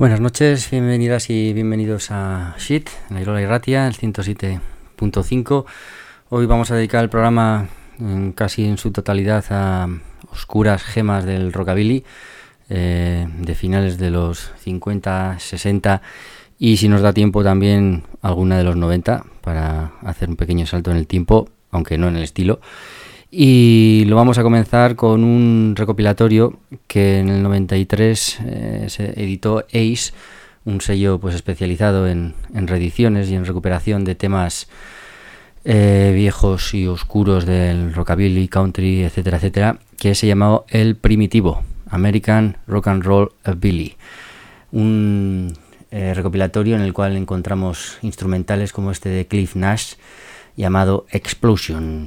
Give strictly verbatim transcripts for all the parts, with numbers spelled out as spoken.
Buenas noches, bienvenidas y bienvenidos a Shit, en la Irola y Ratia, el ciento siete punto cinco. Hoy vamos a dedicar el programa en, casi en su totalidad a oscuras gemas del rockabilly eh, de finales de los cincuenta, sesenta y, si nos da tiempo, también alguna de los noventa, para hacer un pequeño salto en el tiempo, aunque no en el estilo. Y lo vamos a comenzar con un recopilatorio que en el noventa y tres eh, se editó Ace, un sello pues especializado en, en reediciones y en recuperación de temas eh, viejos y oscuros del rockabilly, country, etcétera, etcétera, que se llamó El Primitivo, American Rock and Roll Billy. Un eh, recopilatorio en el cual encontramos instrumentales como este de Cliff Nash llamado Explosion.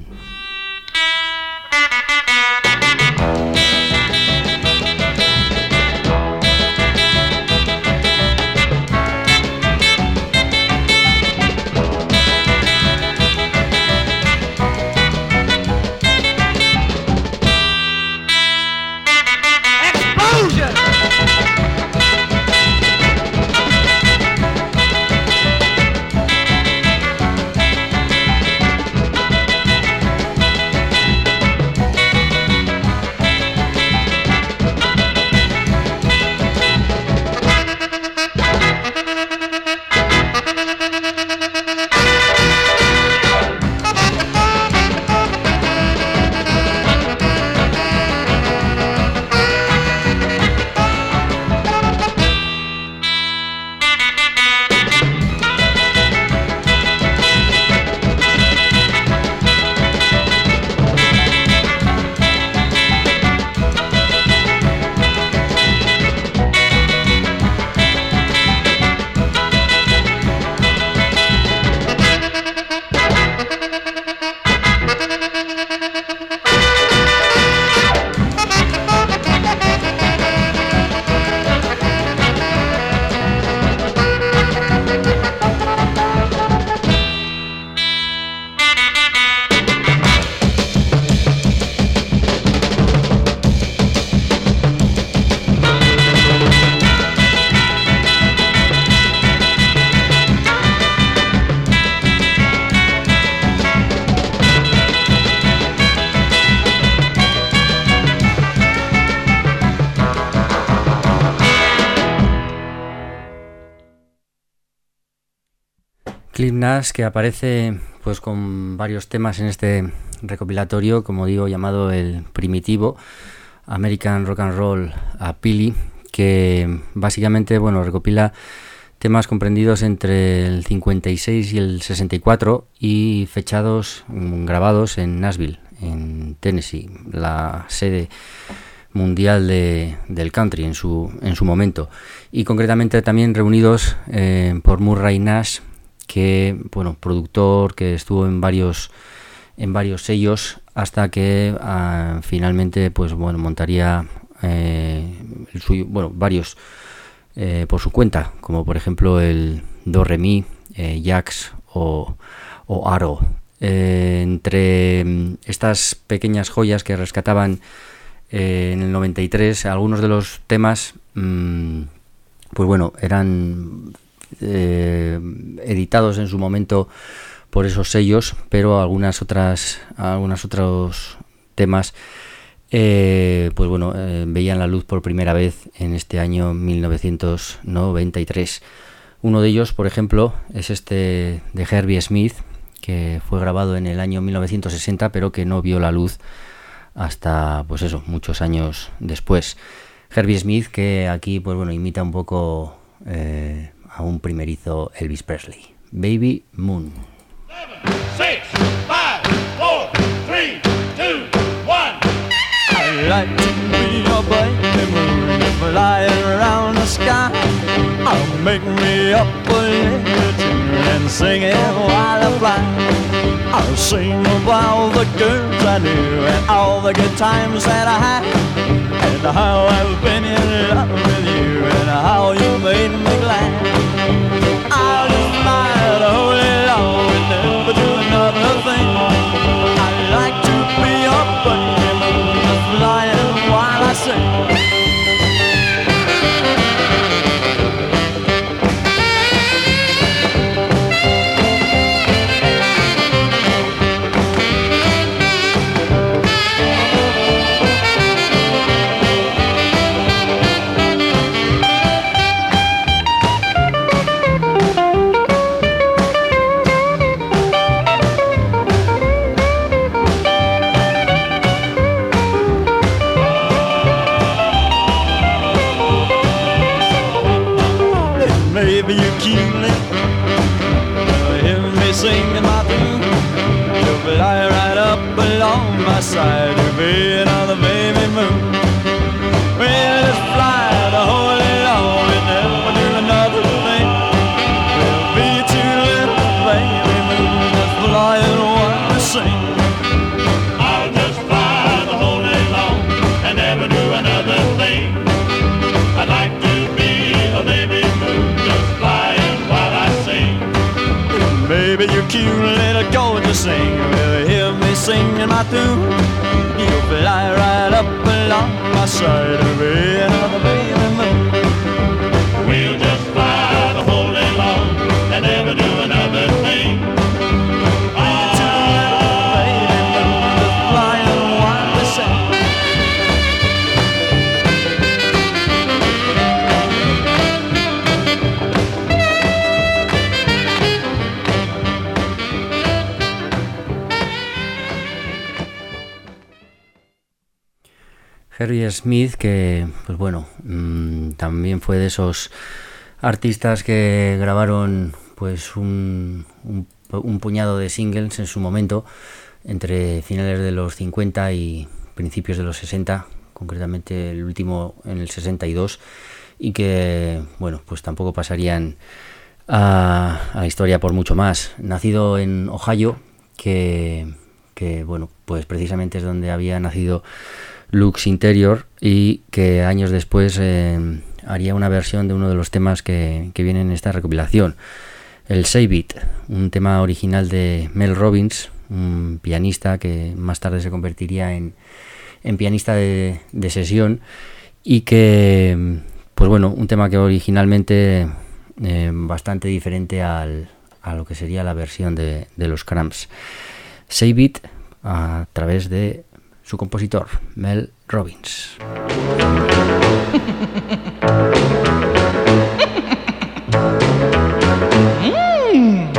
Cliff Nash, que aparece pues con varios temas en este recopilatorio, como digo, llamado El Primitivo, American Rock and Roll Billy, que básicamente bueno recopila temas comprendidos entre el cincuenta y seis y el sesenta y cuatro y fechados, grabados en Nashville, en Tennessee, la sede mundial de, del country en su, en su momento, y concretamente también reunidos eh, por Murray Nash, que bueno, productor que estuvo en varios en varios sellos hasta que uh, finalmente pues bueno montaría eh, el suyo, bueno varios eh, por su cuenta, como por ejemplo el Do Re Mi, eh, Jax o, o Aro. Eh, entre estas pequeñas joyas que rescataban eh, en el noventa y tres, algunos de los temas mmm, pues bueno eran Eh, editados en su momento por esos sellos, pero algunas otras algunos otros temas eh, pues bueno eh, veían la luz por primera vez en este año mil novecientos noventa y tres. Uno de ellos, por ejemplo, es este de Herbie Smith, que fue grabado en el año mil novecientos sesenta, pero que no vio la luz hasta pues eso muchos años después. Herbie Smith, que aquí pues bueno imita un poco eh, a un primerizo Elvis Presley. Baby Moon. seven, six, five, four, three, two, one. I'd like to be a baby moon flying around the sky. I'll make me up a little tune and sing it while I fly. I'll sing about the girls I knew and all the good times that I had, and how I've been in love with you and how you made me glad. I'll just lie the holy law and never do another thing. I'd like to be your buddy moon, flying while I sing. Maybe you're cute, hear me singing my tune. You'll fly right up along my side, you'll be another baby moon. We'll just fly the whole day long and never do another thing. We'll be two little baby moons just flying one to sing. I'll just fly the whole day long and never do another thing. I'd like to be a baby moon just flying while I sing. Baby, you're cute little gorgeous thing. You'll hear me singing my tune. You'll fly right up along my side and be another baby moon. We'll just fly the whole day long and never do another thing. Harry Smith, que pues bueno, mmm, también fue de esos artistas que grabaron pues un, un, un puñado de singles en su momento, entre finales de los cincuenta y principios de los sesenta, concretamente el último en el sesenta y dos, y que bueno, pues tampoco pasarían a, a la historia por mucho más. Nacido en Ohio, que, que bueno, pues precisamente es donde había nacido Lux Interior, y que años después eh, haría una versión de uno de los temas que, que vienen en esta recopilación, el Save It, un tema original de Mel Robbins, un pianista que más tarde se convertiría en, en pianista de, de sesión, y que pues bueno, un tema que originalmente eh, bastante diferente al, a lo que sería la versión de, de los Cramps. Save It a través de su compositor, Mel Robbins. mm.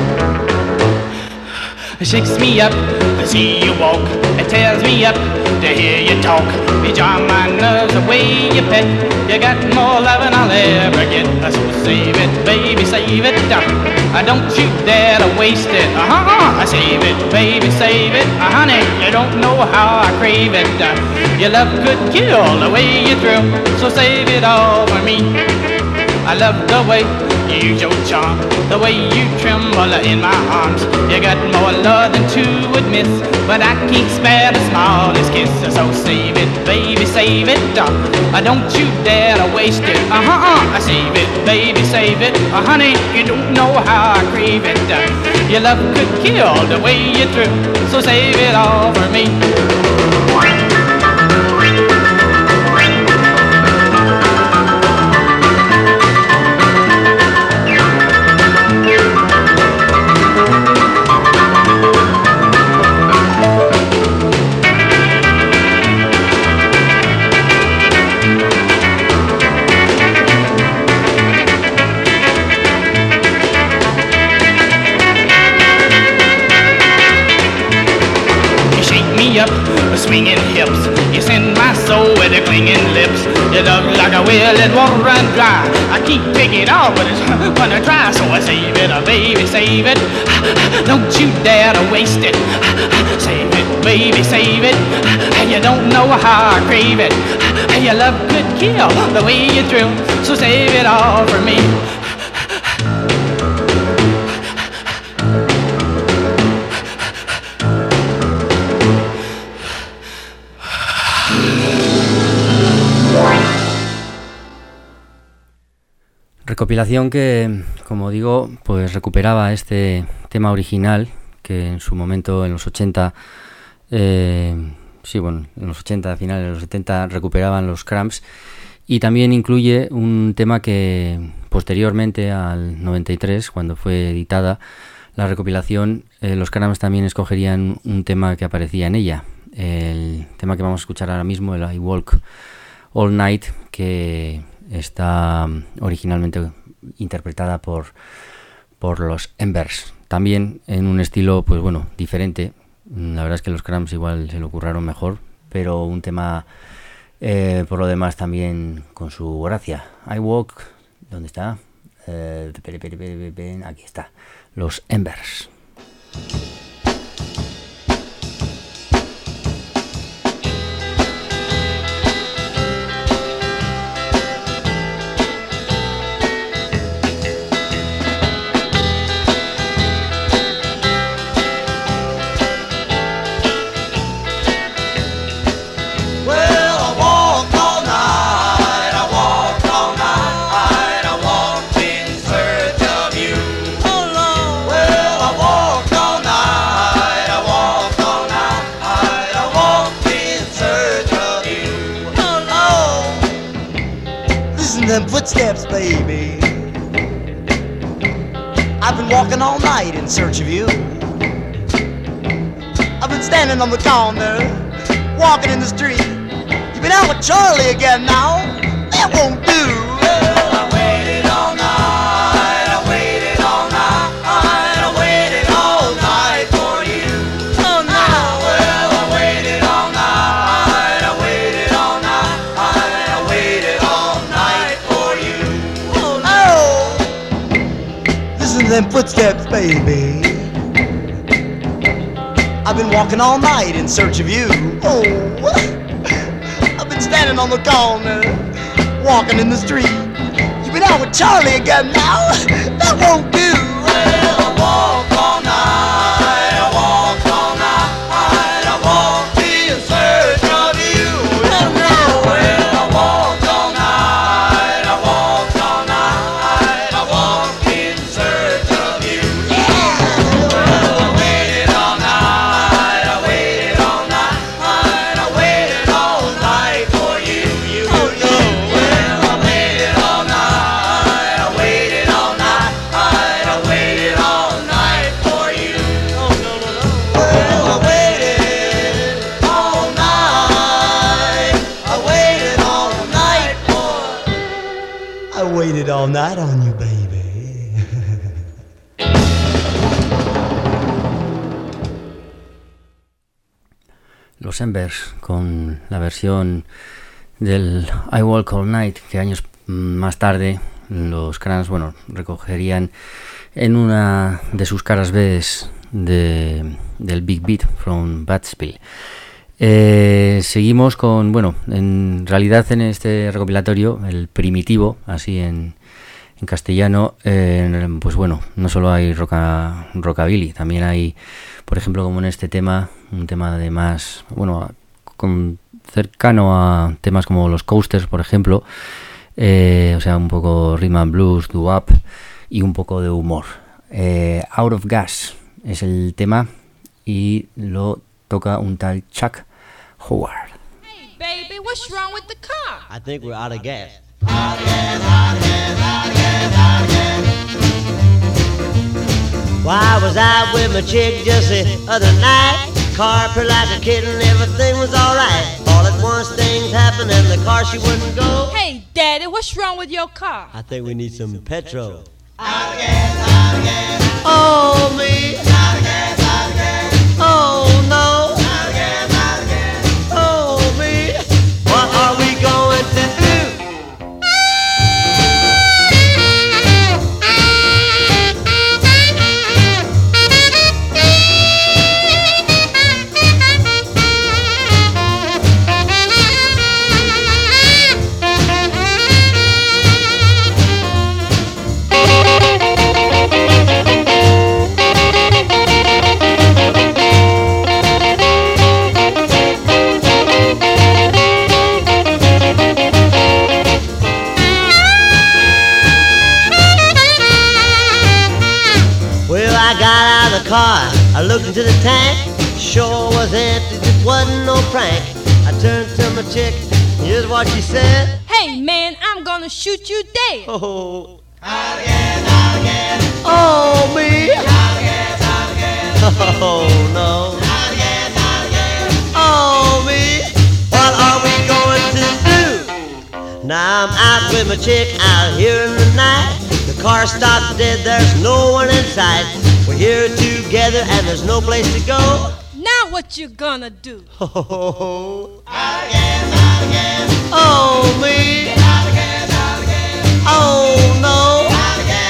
It shakes me up to see you walk. It tears me up to hear you talk. You jar my nerves the way you pet. You got more loving I'll ever get. So save it, baby, save it. Uh, don't you dare to waste it. Uh-huh, save it, baby, save it. Uh, honey, you don't know how I crave it. Uh, your love could kill the way you thrill. So save it all for me. I love the way you use your charm, the way you tremble in my arms. You got more love than to admit, but I can't spare the smallest kiss. So save it, baby, save it. Uh, don't you dare to waste it. Uh-huh, save it, baby, save it. Uh, honey, you don't know how I crave it. Uh, your love could kill the way you thrill. So save it all for me. Up, swinging hips, you send my soul with the clinging lips. You look like a well that won't run dry. I keep taking it off, but it's gonna try. So I save it, oh baby, save it. Don't you dare to waste it. Save it, baby, save it. You don't know how I crave it. Your love could kill the way you thrill. So save it all for me. Recopilación que, como digo, pues recuperaba este tema original que en su momento, en los ochenta, eh, sí, bueno, en los ochenta, a finales de los setenta, recuperaban los Cramps, y también incluye un tema que posteriormente al noventa y tres, cuando fue editada la recopilación, eh, los Cramps también escogerían un tema que aparecía en ella, el tema que vamos a escuchar ahora mismo, el I Walk All Night, que está originalmente interpretada por, por los Embers, también en un estilo, pues bueno, diferente. La verdad es que los Cramps igual se lo curraron mejor, pero un tema eh, por lo demás también con su gracia. I Walk, ¿dónde está? Eh, aquí está, los Embers. Them footsteps, baby. I've been walking all night in search of you. I've been standing on the corner, walking in the street. You've been out with Charlie again now. That won't do. Well, I waited all night. I waited all night. I waited all night for you. Oh no. Well, I waited all night. I waited all night. I waited all night. Listen to them footsteps, baby. I've been walking all night in search of you. Oh, I've been standing on the corner, walking in the street. You've been out with Charlie again now. That won't do. Well, I walk all night. I walk all night. I walk in search of you. Oh no. Well, I walk all night. I walk all night. I walk in search of you. Yeah. Well, I waited all night. I waited all night. I waited all night for you. You. Oh no. Well, I waited all night. I waited all night. I waited all night for you. Oh no no no. Well, I waited all night. I waited all night for. I waited all night on you, baby. Los Embers con la versión del I Walk All Night, que años más tarde los Cramps, bueno, recogerían en una de sus caras B de, del Big Beat from Battsville. Eh, seguimos con, bueno, en realidad en este recopilatorio, el primitivo, así en, en castellano, eh, pues bueno, no solo hay roca, rockabilly, también hay, por ejemplo, como en este tema, un tema de más, bueno, con, cercano a temas como los Coasters, por ejemplo, eh, o sea, un poco rhythm and blues, doo-wop y un poco de humor. Eh, Out of Gas es el tema y lo toca un tal Chuck Howard. Hey, baby, what's wrong with the car? I think we're out of gas. Out of gas, out of gas, out of gas, out of gas. Why I was out with my chick just the other night. Car purred like a kitten, everything was alright. All at once things happened and the car she wouldn't go. Hey, Daddy, what's wrong with your car? I think we need some petrol. Out of gas, out of gas. Oh me, Out of gas, out of gas. oh no, Out of gas, out of gas. oh me. What are we going to do? Car, I looked into the tank, sure was empty, this wasn't no prank. I turned to my chick, here's what she said. Hey, man, I'm gonna shoot you dead. Oh, Out of gas, out of gas. oh me, Out of gas, out of gas. oh no, Out of gas, out of gas. oh me. What are we going to do? Now I'm out with my chick out here in the night. The car stopped dead, there's no one in sight. We're here together and there's no place to go. Now what you gonna do? Oh, Out of gas, out of gas. oh me, Out of gas, out of gas. oh no, Out of gas,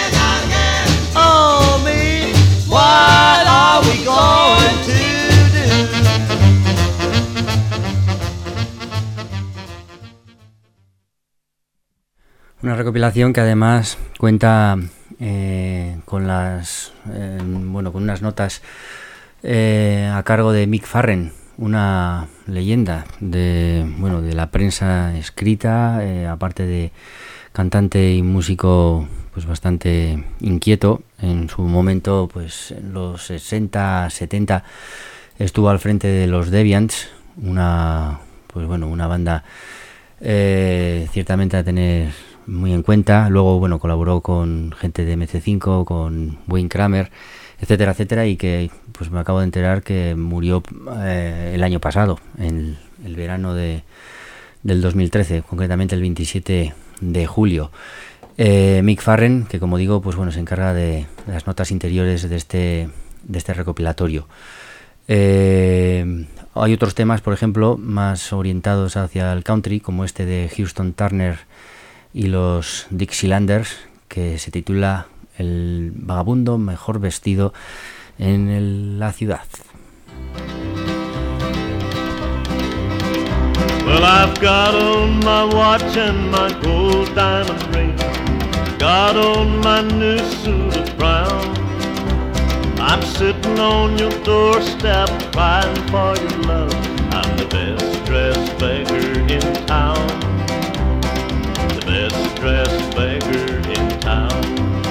Una recopilación que además cuenta eh, con las eh, bueno con unas notas eh, a cargo de Mick Farren, una leyenda de bueno de la prensa escrita, eh, aparte de cantante y músico pues bastante inquieto. En su momento, pues en los sesenta, setenta estuvo al frente de los Deviants, una pues bueno una banda eh, ciertamente a tener muy en cuenta. Luego bueno colaboró con gente de eme ce cinco, con Wayne Kramer, etcétera, etcétera, y que pues me acabo de enterar que murió eh, el año pasado, en el verano de, del dos mil trece, concretamente el veintisiete de julio. Eh, Mick Farren, que como digo, pues bueno, se encarga de, de las notas interiores de este, de este recopilatorio. Eh, hay otros temas, por ejemplo, más orientados hacia el country, como este de Houston Turner y los Dixielanders, que se titula El vagabundo mejor vestido en el, la ciudad. Well, I've got on my watch and my gold diamond ring, got on my new suit of brown. I'm sitting on your doorstep crying for your love. I'm the best dressed beggar in town, the best dressed beggar in town.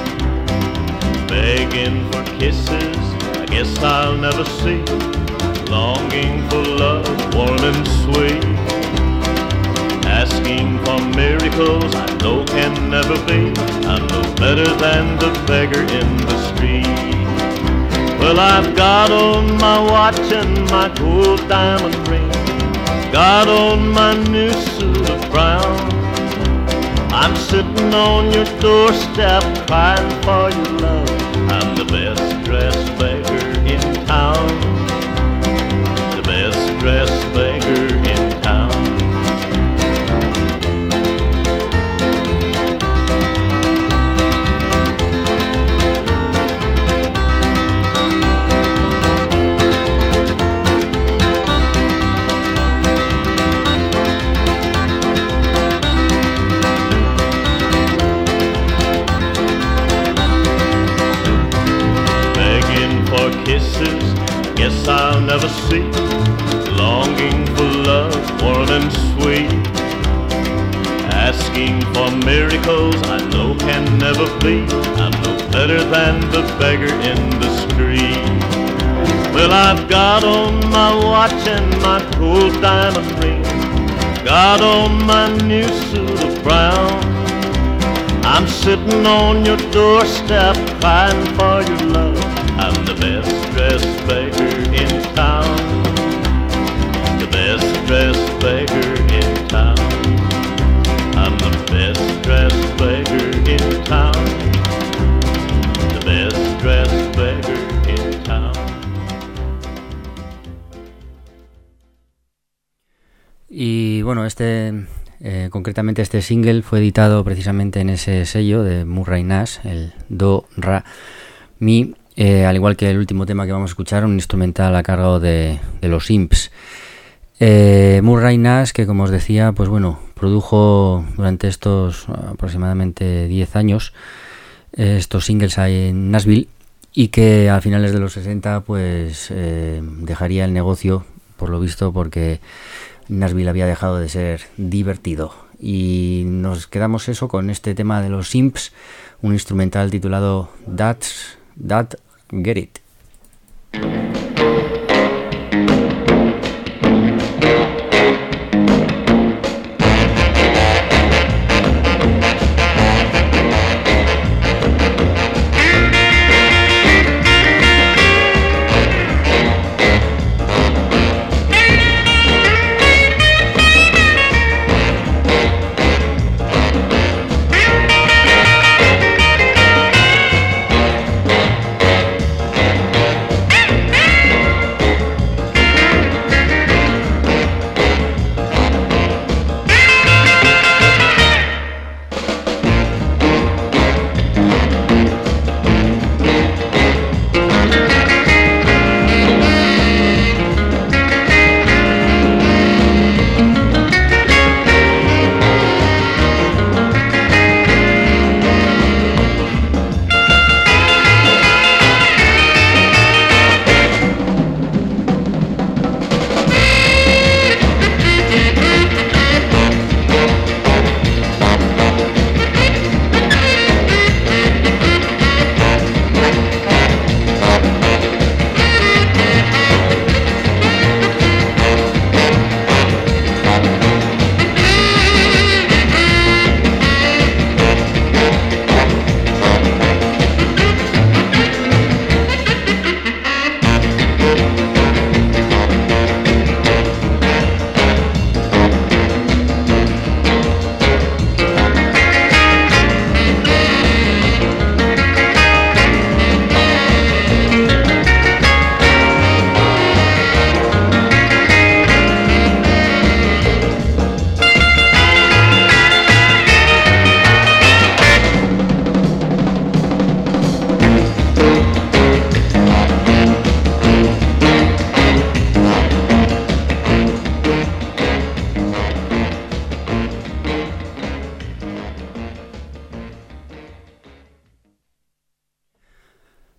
Begging for kisses, I guess I'll never see. Longing for love, warm and sweet. Asking for miracles, I know can never be. I'm no better than the beggar in the street. Well, I've got on my watch and my gold diamond ring, got on my new suit of brown. I'm sitting on your doorstep crying for your love. I'm the best dressed beggar in town, the best dressed beggar in town. Kisses, guess I'll never see. Longing for love, warm and sweet. Asking for miracles, I know can never be. I'm no better than the beggar in the street. Well, I've got on my watch and my gold diamond ring, got on my new suit of brown. I'm sitting on your doorstep crying for your love. I'm the best dressed beggar in town, the best dressed beggar in town. I'm the best dressed beggar in town, the best dressed beggar in town. Y bueno, este eh, concretamente este single fue editado precisamente en ese sello de Murray Nash, el Do Ra Mi. Eh, al igual que el último tema que vamos a escuchar, un instrumental a cargo de, de los Imps. Eh, Murray Nash, que como os decía, pues bueno, produjo durante estos aproximadamente diez años eh, estos singles ahí en Nashville, y que a finales de los sesenta pues eh, dejaría el negocio, por lo visto, porque Nashville había dejado de ser divertido. Y nos quedamos eso con este tema de los Imps, un instrumental titulado That's That Get It. Hey!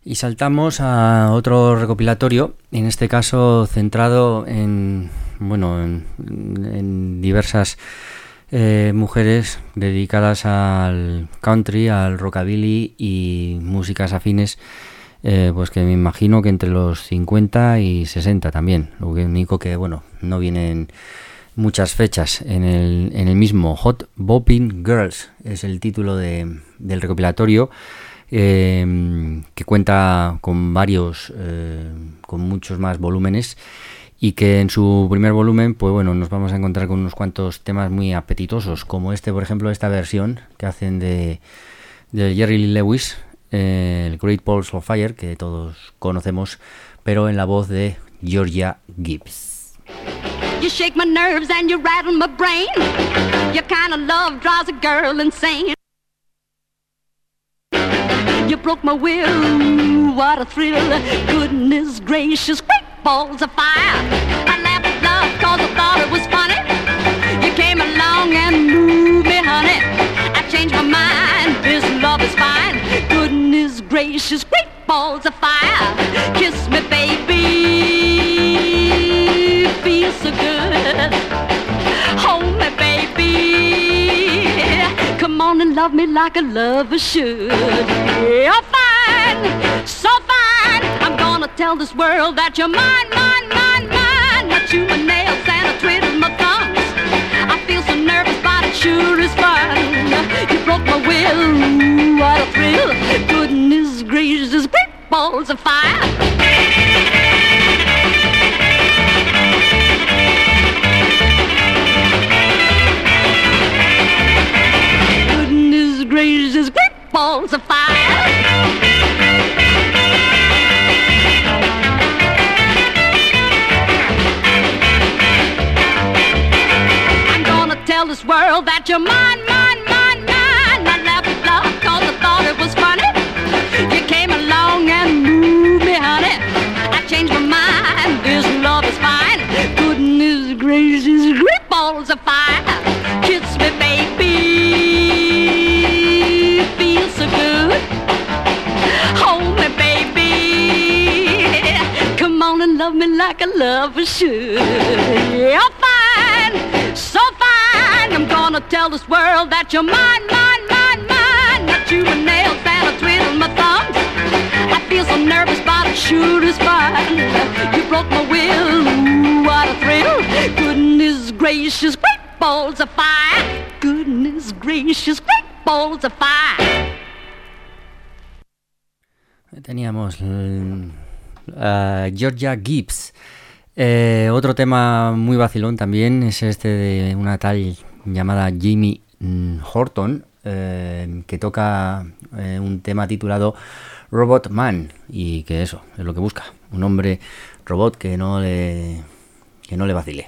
Y saltamos a otro recopilatorio, en este caso centrado en, bueno, en, en diversas eh, mujeres dedicadas al country, al rockabilly y músicas afines, eh, pues que me imagino que entre los cincuenta y sesenta también. Lo único que, bueno, no vienen muchas fechas en el, en el mismo. Hot Bopping Girls es el título de, del recopilatorio. Eh, que cuenta con varios, eh, con muchos más volúmenes, y que en su primer volumen, pues bueno, nos vamos a encontrar con unos cuantos temas muy apetitosos, como este, por ejemplo, esta versión que hacen de, de Jerry Lee Lewis, eh, el Great Balls of Fire, que todos conocemos, pero en la voz de Georgia Gibbs. You shake my nerves and you rattle my brain. Your kind of love drives a girl insane. You broke my will, what a thrill. Goodness gracious, great balls of fire. I laughed at love cause I thought it was funny. You came along and moved me, honey. I changed my mind, this love is fine. Goodness gracious, great balls of fire. Kiss me, baby, feels so good. Hold me, baby, come on and love me like a lover should. You're fine, so fine. I'm gonna tell this world that you're mine, mine, mine, mine. I chew my nails and I twiddle my thumbs. I feel so nervous, but it sure is fun. You broke my will, what a thrill. Goodness gracious, great balls of fire. Gracious, great balls of fire. I'm gonna tell this world that you're mine, mine, mine, mine. I laughed at love cause I thought it was funny. You came along and moved me, honey. I changed my mind, this love is fine. Goodness gracious, great balls of fire. Kiss me, baby, so good. Hold me, baby, come on and love me like a lover should. You're fine, so fine. I'm gonna tell this world that you're mine, mine, mine, mine. I chew my nails and I twiddle my thumbs. I feel so nervous, but it sure is fun. You broke my will, ooh, what a thrill. Goodness gracious, great balls of fire. Goodness gracious, great balls of fire. Teníamos uh, Georgia Gibbs. Eh, otro tema muy vacilón también es este de una tal llamada Jamie Horton, eh, que toca eh, un tema titulado Robot Man, y que eso es lo que busca, un hombre robot que no le, que no le vacile.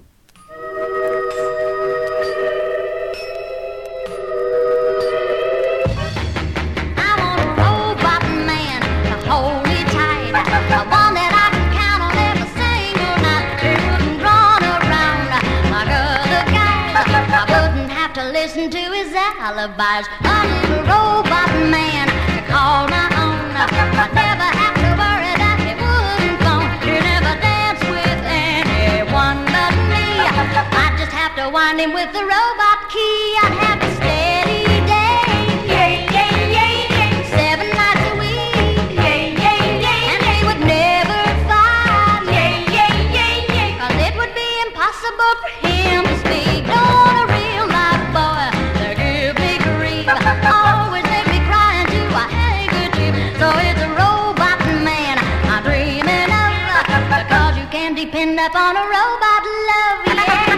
Listen to his alibis, a little robot man to call my own. I never have to worry that he wouldn't phone. He never danced with anyone but me. I just have to wind him with the robot key. I'd have a steady day, yeah, yeah, yeah, yeah. Seven nights a week, yeah, yeah, yeah. And he would never fight, yeah, yeah, yeah, yeah. Cause it would be impossible for him to speak. Don't a real life boy to give me grief. Always make me cry into a handkerchief. So it's a robot man I'm dreaming of, because you can depend upon a robot love, yeah.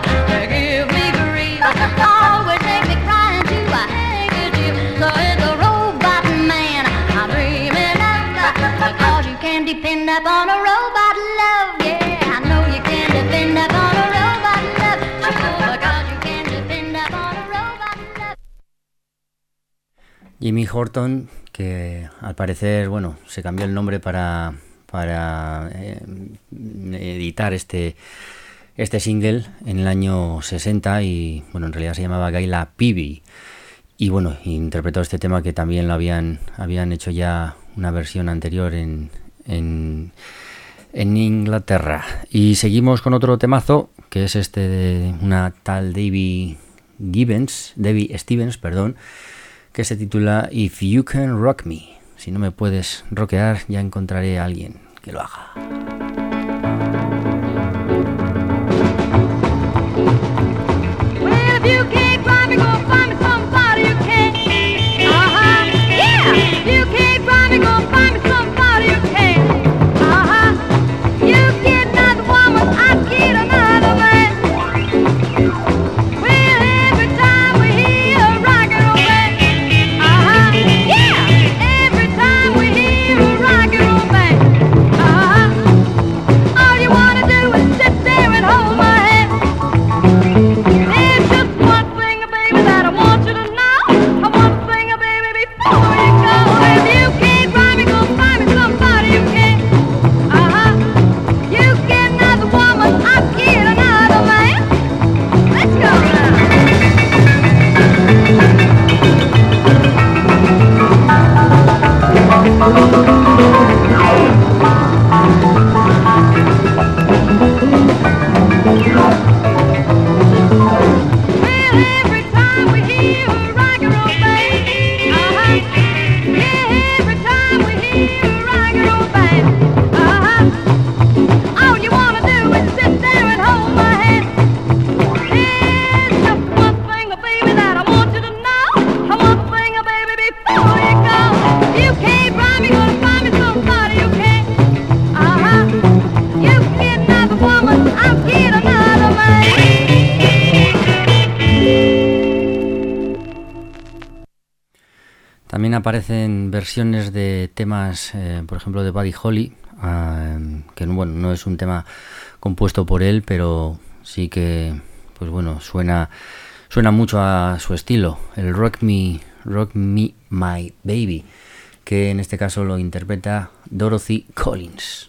Always make me cry into a handkerchief. So it's a Jimmy Horton, que al parecer, bueno, se cambió el nombre para, para eh, editar este, este single en el año sesenta y, bueno, en realidad se llamaba Gayla Peavy. Y, bueno, interpretó este tema que también lo habían, habían hecho ya una versión anterior en, en, en Inglaterra. Y seguimos con otro temazo, que es este de una tal Debbie Gibbons, Debbie Stevens, perdón, que se titula If You Can Rock Me. Si no me puedes rockear, ya encontraré a alguien que lo haga. Well, if you can't find me, go find me somebody you can. Uh-huh, yeah. If you can't find me, go find me somebody you can. Uh-huh, you get another woman, I get another man. Well, every time we hear a rock and roll band, uh-huh, yeah. Every time we hear a rock and roll band, uh-huh, all you wanna do is sit there and hold my hand. There's just one thing, baby, that I want you to know. One thing, baby, before you go. If you can't find me, go find me somebody you can. Uh-huh. You get another woman, I get another man. Let's go now. Well, every time we hear a rock and roll band, uh-huh, yeah, every time we hear a rock and roll band, uh-huh, all you wanna do is sit there and hold my hand. There's just one thing, baby, that I want you to know. One thing, baby, before you go. You can't find me, gonna find me somebody you can. Uh-huh, you get another woman, I'll get another man. También aparecen versiones de temas, eh, por ejemplo, de Buddy Holly, eh, que bueno, no es un tema compuesto por él, pero sí que, pues bueno, suena, suena mucho a su estilo, el Rock Me, Rock Me My Baby, que en este caso lo interpreta Dorothy Collins.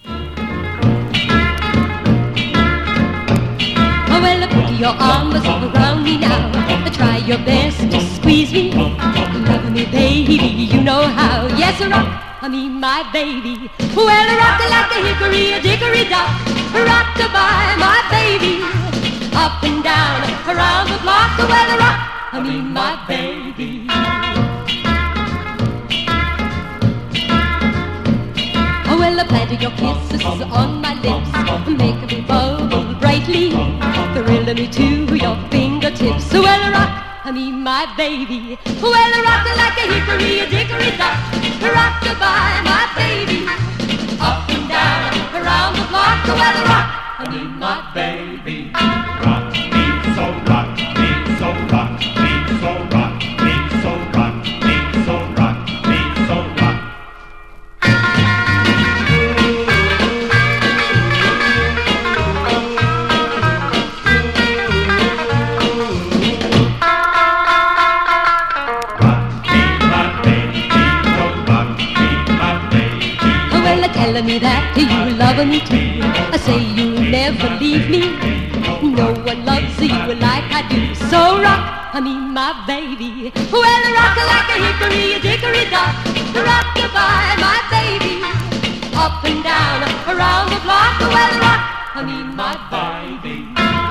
Oh, well, put your arms around me now. Try your best to squeeze me. Love me, baby, you know how. Yes, rock me, my baby. Well, rock like a hickory, a dickory dock. Rock by my baby. Up and down, around the block. Well, rock me, my baby. Oh, well, plant your kisses on my lips, make me bubble brightly, thrill me to your fingertips. Well, rock me, my baby. Well, rock like a hickory, a dickory dock. Rock by my baby. Up and down, around the block. Well, rock me, my baby. Rock me, so rock me, so rock me, so rock me, so rock me, so rock me, so rock. Telling me that you love me too. I say you'll never leave me. No one loves you like I do. So rock me, my baby. Well, rock like a hickory, a dickory dock. Rock by my baby. Up and down, around the block. Well, rock me, my baby.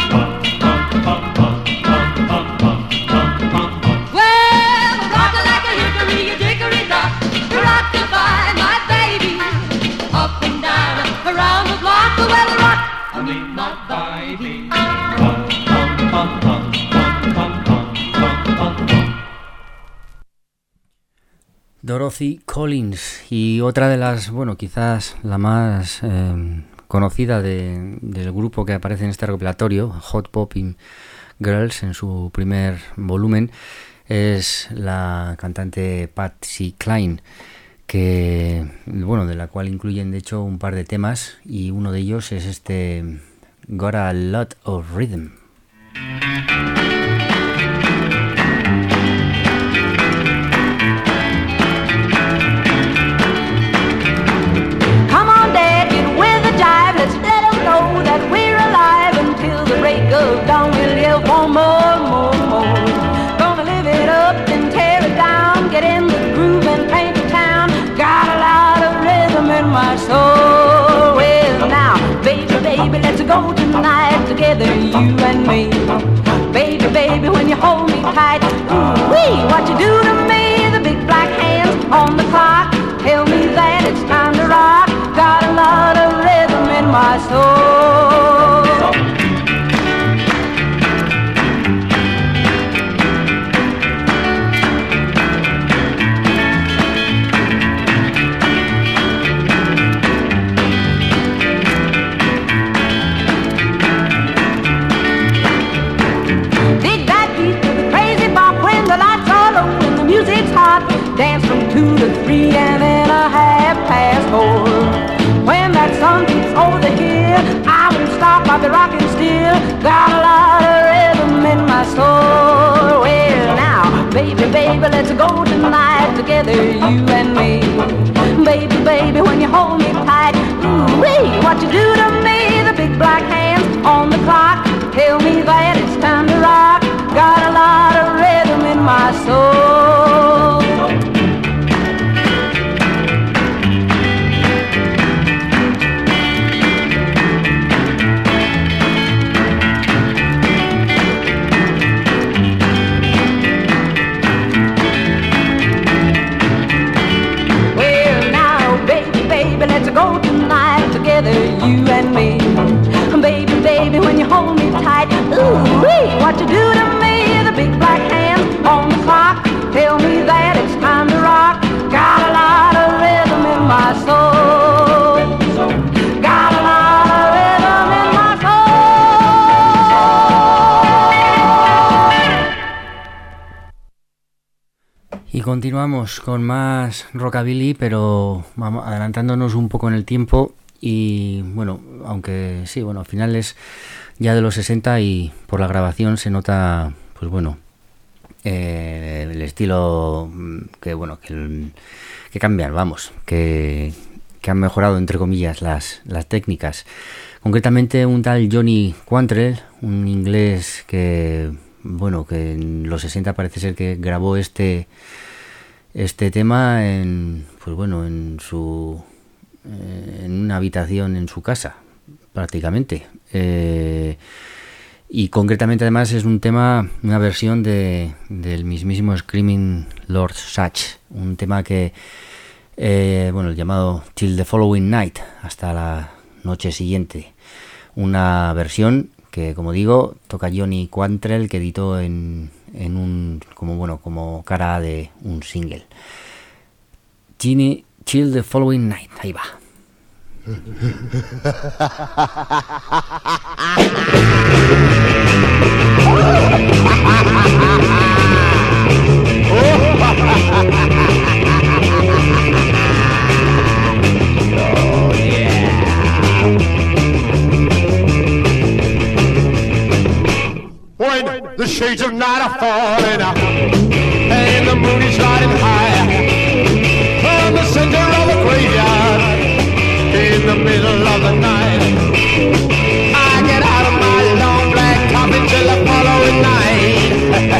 Well, rock like a hickory, a dickory dock. Rock by my baby. Up and down, around the block. Well, rock me, my baby. Dorothy Collins, y otra de las, bueno, quizás la más eh, conocida de, del grupo que aparece en este recopilatorio, Hot Popping Girls, en su primer volumen, es la cantante Patsy Cline, que, bueno, de la cual incluyen de hecho un par de temas, y uno de ellos es este Got a Lot of Rhythm. together, you and me. Baby, baby, when you hold me tight, ooh-wee, what you do to me, the big black hands on the clock tell me that it's time to rock. Got a lot of rhythm in my soul. Dance from two to three and then a half past four. When that sun peeks over the hill, I won't stop, I'll be rocking still. Got a lot of rhythm in my soul. Well now, baby, baby, let's go tonight together, you and me. Baby, baby, when you hold me tight, ooh-wee, what you do to me, the big black hands on the clock tell me that it's time to rock. Got a lot of rhythm in my soul. Go tonight together, you and me. Baby, baby, when you hold me tight, ooh-wee, what you do to me, the big black hands on the clock tell me that it's time to rock. Got a lot of rhythm in my soul. Got a lot of rhythm in my soul. Y continuamos con más rockabilly, pero vamos adelantándonos un poco en el tiempo. Y bueno, aunque sí, bueno, a finales ya de los sesenta, y por la grabación se nota, pues bueno, eh, el estilo que bueno que, que cambian, vamos, que, que han mejorado entre comillas las, las técnicas. Concretamente un tal Johnny Quantrell, un inglés que bueno que en los sesenta parece ser que grabó este este tema en pues bueno en su en una habitación en su casa prácticamente, eh, y concretamente además es un tema, una versión de del mismísimo Screaming Lord Sutch, un tema que eh, bueno el llamado Till the Following Night, hasta la noche siguiente, una versión que como digo toca Johnny Quantrell, que editó en, en un como bueno como cara A de un single. Ginny Till the Following Night, ahí va. Oh yeah. When the shades of night are falling out and the moon is riding high from the center of the graveyard in the middle of the night, I get out of my long black coffin till the following night.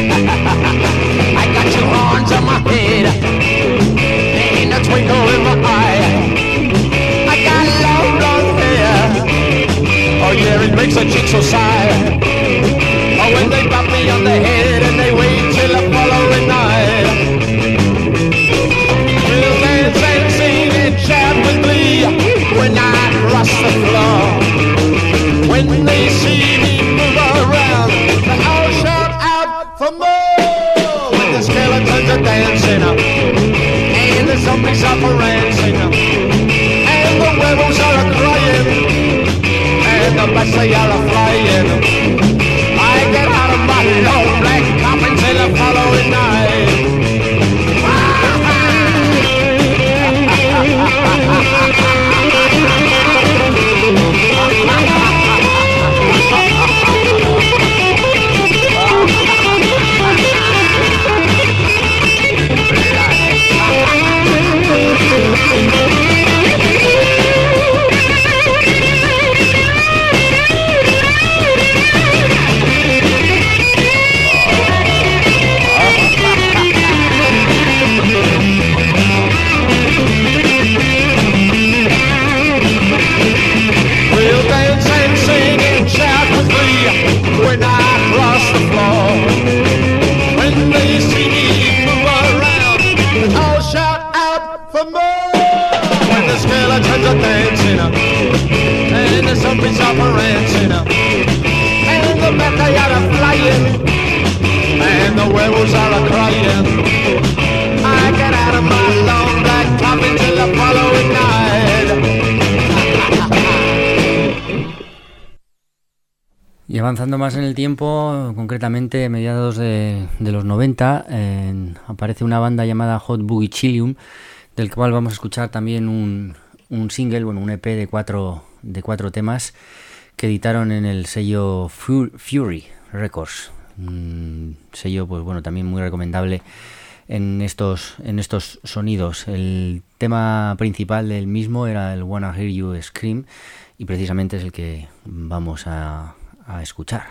I got two horns on my head and a twinkle in my eye. I got long blonde hair, oh yeah, it makes a chick so sigh. Oh, when they bop me on the head and they wait till the following night. We'll dance and sing and shout with glee when I cross the floor. When they see me move around, they all shout out for more. When the skeletons are dancing and the zombies are prancing and the werewolves are crying and the bats they are flying, I get out of my long black coffin till the following night. when I cross the floor. When they see me move around, they all shout out for more. When the skeletons are dancing and the zombies are prancing and the backyard are flying and the werewolves are a-crying, I get out of my long black top until the following night. Y avanzando más en el tiempo, concretamente a mediados de, de los noventa, eh, aparece una banda llamada Hot Boogie Chilium, del cual vamos a escuchar también un, un single, bueno, un E P de cuatro, de cuatro temas que editaron en el sello Fury Records. Un sello, pues bueno, también muy recomendable en estos, en estos sonidos. El tema principal del mismo era el Wanna Hear You Scream y precisamente es el que vamos a, a escuchar.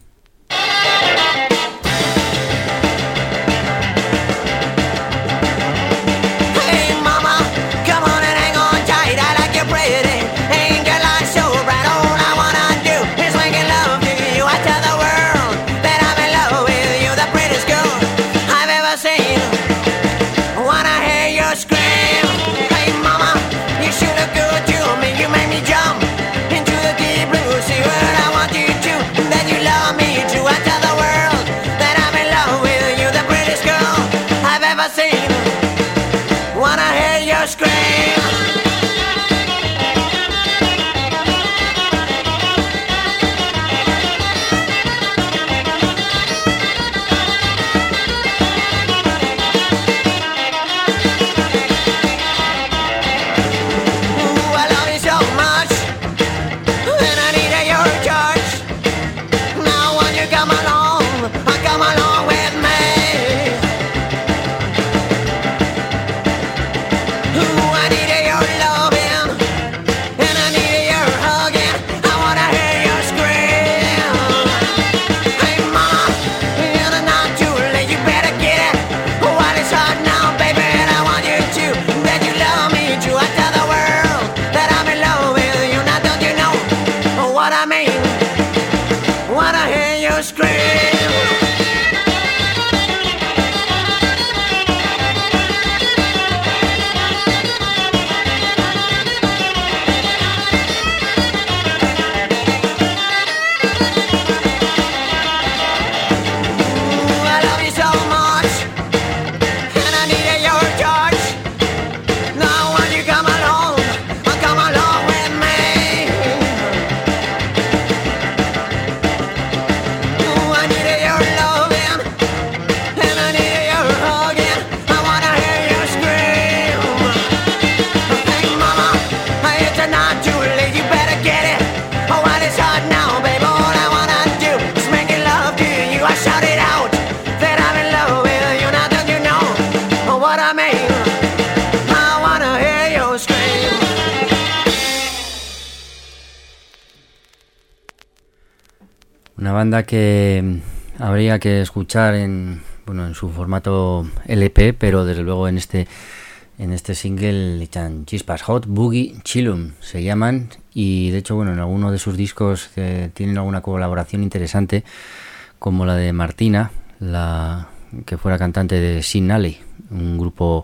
Una banda que habría que escuchar en, bueno, en su formato L P, pero desde luego en este en este single le echan chispas. Hot Boogie Chillum se llaman, y de hecho, bueno, en alguno de sus discos que tienen alguna colaboración interesante, como la de Martina, la que fuera cantante de Sin Alley, un grupo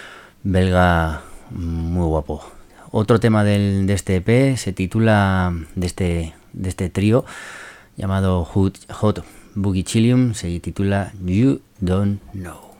belga muy guapo. Otro tema del, de este E P se titula, de este, de este trío llamado Hot, Hot Boogie Chilium, se titula You Don't Know.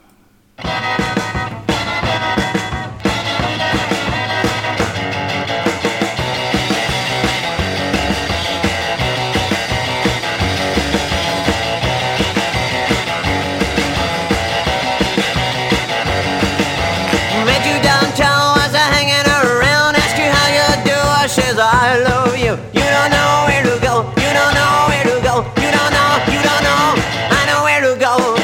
I love you. You don't know where to go. You don't know where to go. You don't know. You don't know. I know where to go.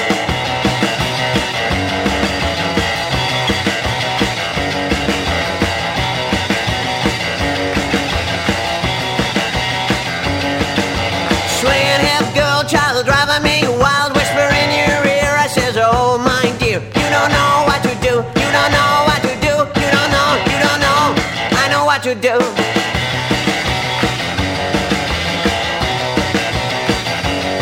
Swinging hip girl, child driving me wild, whisper in your ear. I says, oh my dear, you don't know what to do. You don't know what to do. You don't know. You don't know. I know what to do.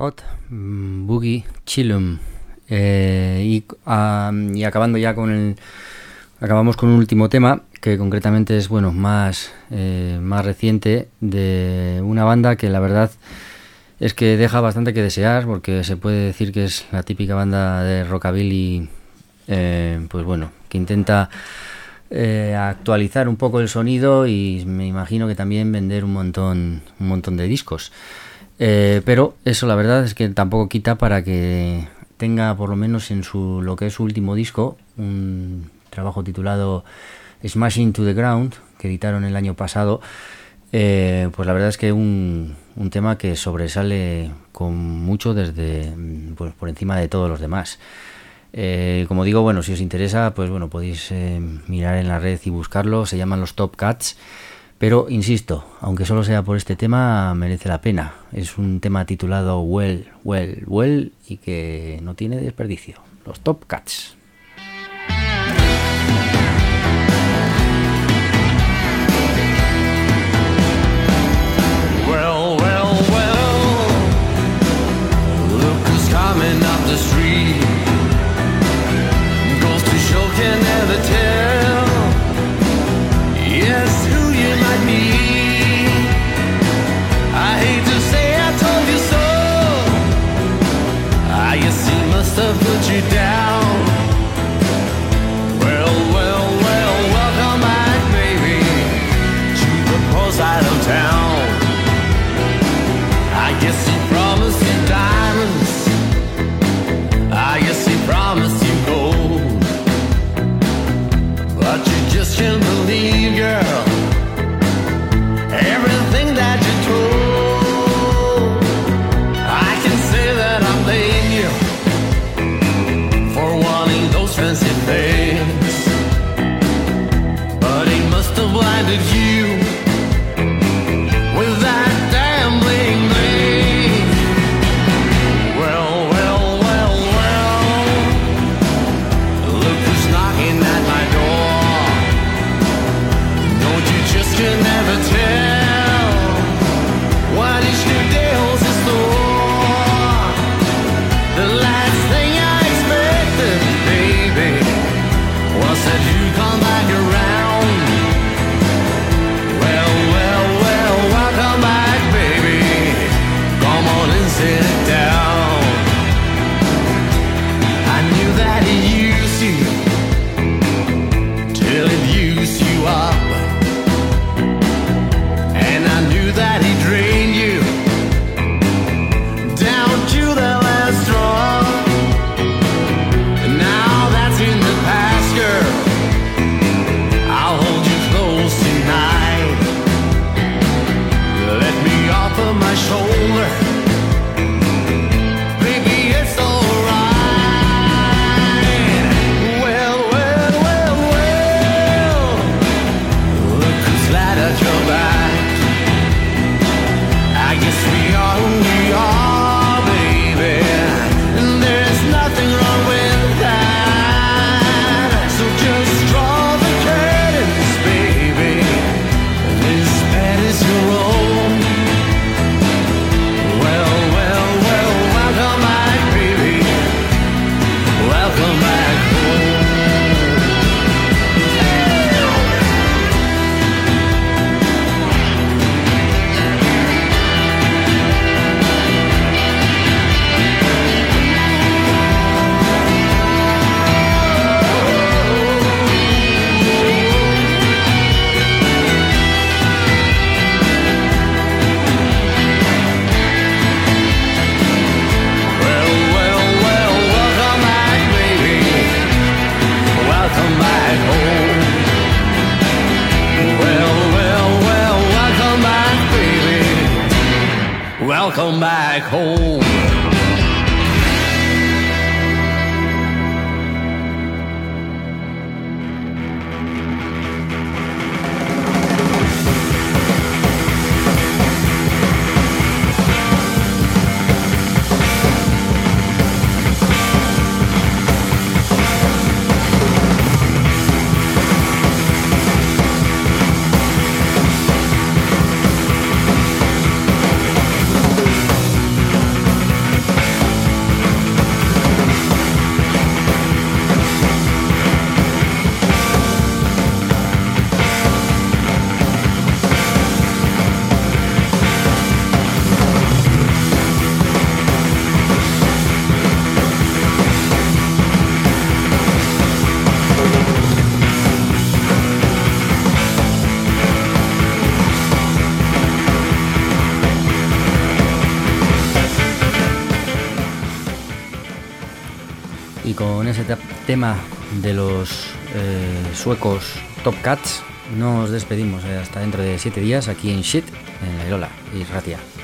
Hot Boogie Chillum. Eh, y, uh, y acabando ya con el... Acabamos con un último tema, que concretamente es bueno más, eh, más reciente, de una banda que la verdad es que deja bastante que desear, porque se puede decir que es la típica banda de rockabilly, eh, pues bueno, que intenta eh, actualizar un poco el sonido y me imagino que también vender un montón, un montón de discos. Eh, pero eso la verdad es que tampoco quita para que tenga por lo menos en su lo que es su último disco, un trabajo titulado Smashing to the Ground, que editaron el año pasado. Eh, pues la verdad es que un, un tema que sobresale con mucho desde pues, por encima de todos los demás. Eh, como digo, bueno, si os interesa, pues bueno, podéis eh, mirar en la red y buscarlo. Se llaman los Top Cats, pero insisto, aunque solo sea por este tema, merece la pena. Es un tema titulado Well, Well, Well y que no tiene desperdicio. Los Top Cats. Well, well, well, look who's coming up the street. Goes to show can never tell. Yes, who you might be. I hate to say I told you so. I guess he must have put you down. Well, well, well, welcome back, baby, to the poor side of town. I guess he promised you diamonds. I guess he promised you gold. But you just can't believe, girl, everything that you told. I can say that I blame you for wanting those fancy things, but he must have blinded you with that damn bling bling. Well, well, well, well, look who's knocking at my door. Don't you just can never tell what each new day holds in store. The last thing I expected, baby, was that you'd come back around. Well, well, well, welcome back, baby. Come on and sit down. I knew that he used you till it used you up, and I knew that he drained you down to the last straw. Now that's in the past, girl. I'll hold you close tonight. Let me offer my shoulder. Baby, it's alright. Well, well, well, well, look who's glad at your back. I guess we are who we are, baby, and there's nothing wrong with that. So just draw the curtains, baby, this bed is your own. Well, well, well, welcome back, baby, welcome back home. Well, well, well, welcome back, baby, welcome back home. Well, well, well, welcome back, baby, welcome back home. con ese tema de los eh, suecos Top Cats, nos despedimos eh, hasta dentro de siete días aquí en Shit, en la Irola y Ratia.